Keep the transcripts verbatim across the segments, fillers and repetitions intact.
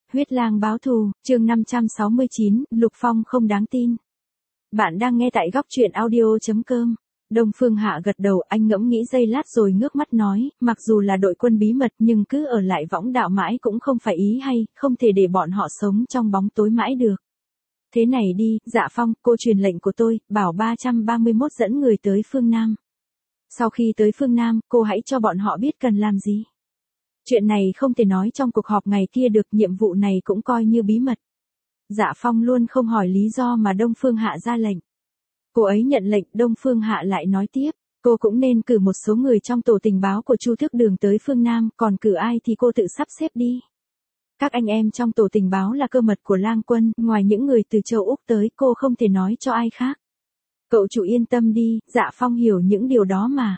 Huyết lang báo thù, chương năm trăm sáu mươi chín, Lục Phong không đáng tin. Bạn đang nghe tại góc truyện audio chấm com. Đông Phương Hạ gật đầu, anh ngẫm nghĩ giây lát rồi ngước mắt nói, mặc dù là đội quân bí mật nhưng cứ ở lại võng đạo mãi cũng không phải ý hay, không thể để bọn họ sống trong bóng tối mãi được. Thế này đi, Dạ Phong, cô truyền lệnh của tôi, bảo ba trăm ba mươi mốt dẫn người tới phương Nam. Sau khi tới phương Nam, cô hãy cho bọn họ biết cần làm gì. Chuyện này không thể nói trong cuộc họp ngày kia được, nhiệm vụ này cũng coi như bí mật. Dạ Phong luôn không hỏi lý do mà Đông Phương Hạ ra lệnh. Cô ấy nhận lệnh, Đông Phương Hạ lại nói tiếp, cô cũng nên cử một số người trong tổ tình báo của Chu Thước Đường tới phương Nam, còn cử ai thì cô tự sắp xếp đi. Các anh em trong tổ tình báo là cơ mật của Lang Quân, ngoài những người từ châu Úc tới cô không thể nói cho ai khác. Cậu chủ yên tâm đi, Dạ Phong hiểu những điều đó mà.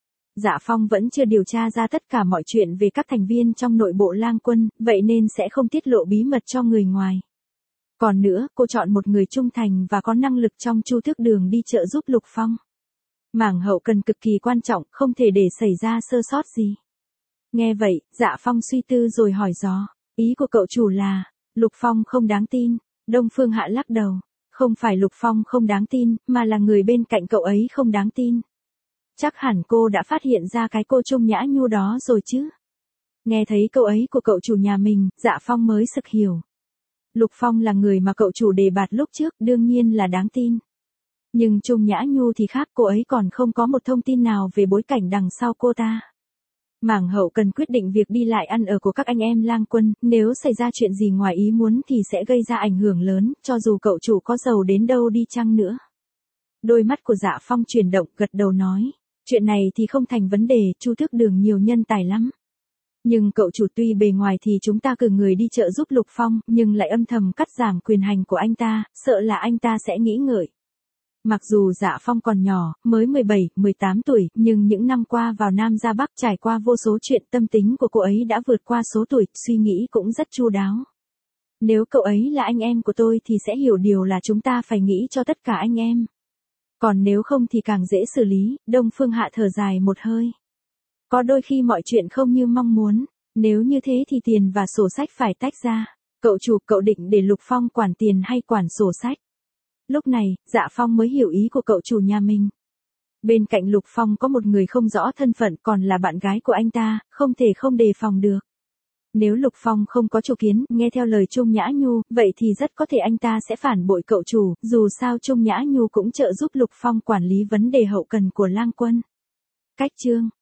Dạ Phong vẫn chưa điều tra ra tất cả mọi chuyện về các thành viên trong nội bộ Lang Quân, vậy nên sẽ không tiết lộ bí mật cho người ngoài. Còn nữa, cô chọn một người trung thành và có năng lực trong Chu Thước Đường đi trợ giúp Lục Phong. Mảng hậu cần cực kỳ quan trọng, không thể để xảy ra sơ sót gì. Nghe vậy, Dạ Phong suy tư rồi hỏi dò, ý của cậu chủ là, Lục Phong không đáng tin. Đông Phương Hạ lắc đầu, không phải Lục Phong không đáng tin, mà là người bên cạnh cậu ấy không đáng tin. Chắc hẳn cô đã phát hiện ra cái cô Trung Nhã Nhu đó rồi chứ. Nghe thấy câu ấy của cậu chủ nhà mình, Dạ Phong mới sực hiểu. Lục Phong là người mà cậu chủ đề bạt lúc trước, đương nhiên là đáng tin. Nhưng Trung Nhã Nhu thì khác, cô ấy còn không có một thông tin nào về bối cảnh đằng sau cô ta. Mảng hậu cần quyết định việc đi lại ăn ở của các anh em Lang Quân, nếu xảy ra chuyện gì ngoài ý muốn thì sẽ gây ra ảnh hưởng lớn, cho dù cậu chủ có giàu đến đâu đi chăng nữa. Đôi mắt của Dạ Phong chuyển động, gật đầu nói, chuyện này thì không thành vấn đề, Chu Thước Đường nhiều nhân tài lắm. Nhưng cậu chủ tuy bề ngoài thì chúng ta cử người đi trợ giúp Lục Phong, nhưng lại âm thầm cắt giảm quyền hành của anh ta, sợ là anh ta sẽ nghĩ ngợi. Mặc dù Dạ Phong còn nhỏ, mới mười bảy, mười tám tuổi, nhưng những năm qua vào Nam ra Bắc trải qua vô số chuyện, tâm tính của cô ấy đã vượt qua số tuổi, suy nghĩ cũng rất chu đáo. Nếu cậu ấy là anh em của tôi thì sẽ hiểu điều là chúng ta phải nghĩ cho tất cả anh em. Còn nếu không thì càng dễ xử lý. Đông Phương Hạ thở dài một hơi. Có đôi khi mọi chuyện không như mong muốn, nếu như thế thì tiền và sổ sách phải tách ra. Cậu chủ, cậu định để Lục Phong quản tiền hay quản sổ sách? Lúc này, Dạ Phong mới hiểu ý của cậu chủ nhà mình. Bên cạnh Lục Phong có một người không rõ thân phận, còn là bạn gái của anh ta, không thể không đề phòng được. Nếu Lục Phong không có chủ kiến, nghe theo lời Trung Nhã Nhu, vậy thì rất có thể anh ta sẽ phản bội cậu chủ, dù sao Trung Nhã Nhu cũng trợ giúp Lục Phong quản lý vấn đề hậu cần của Lang Quân. Cách chương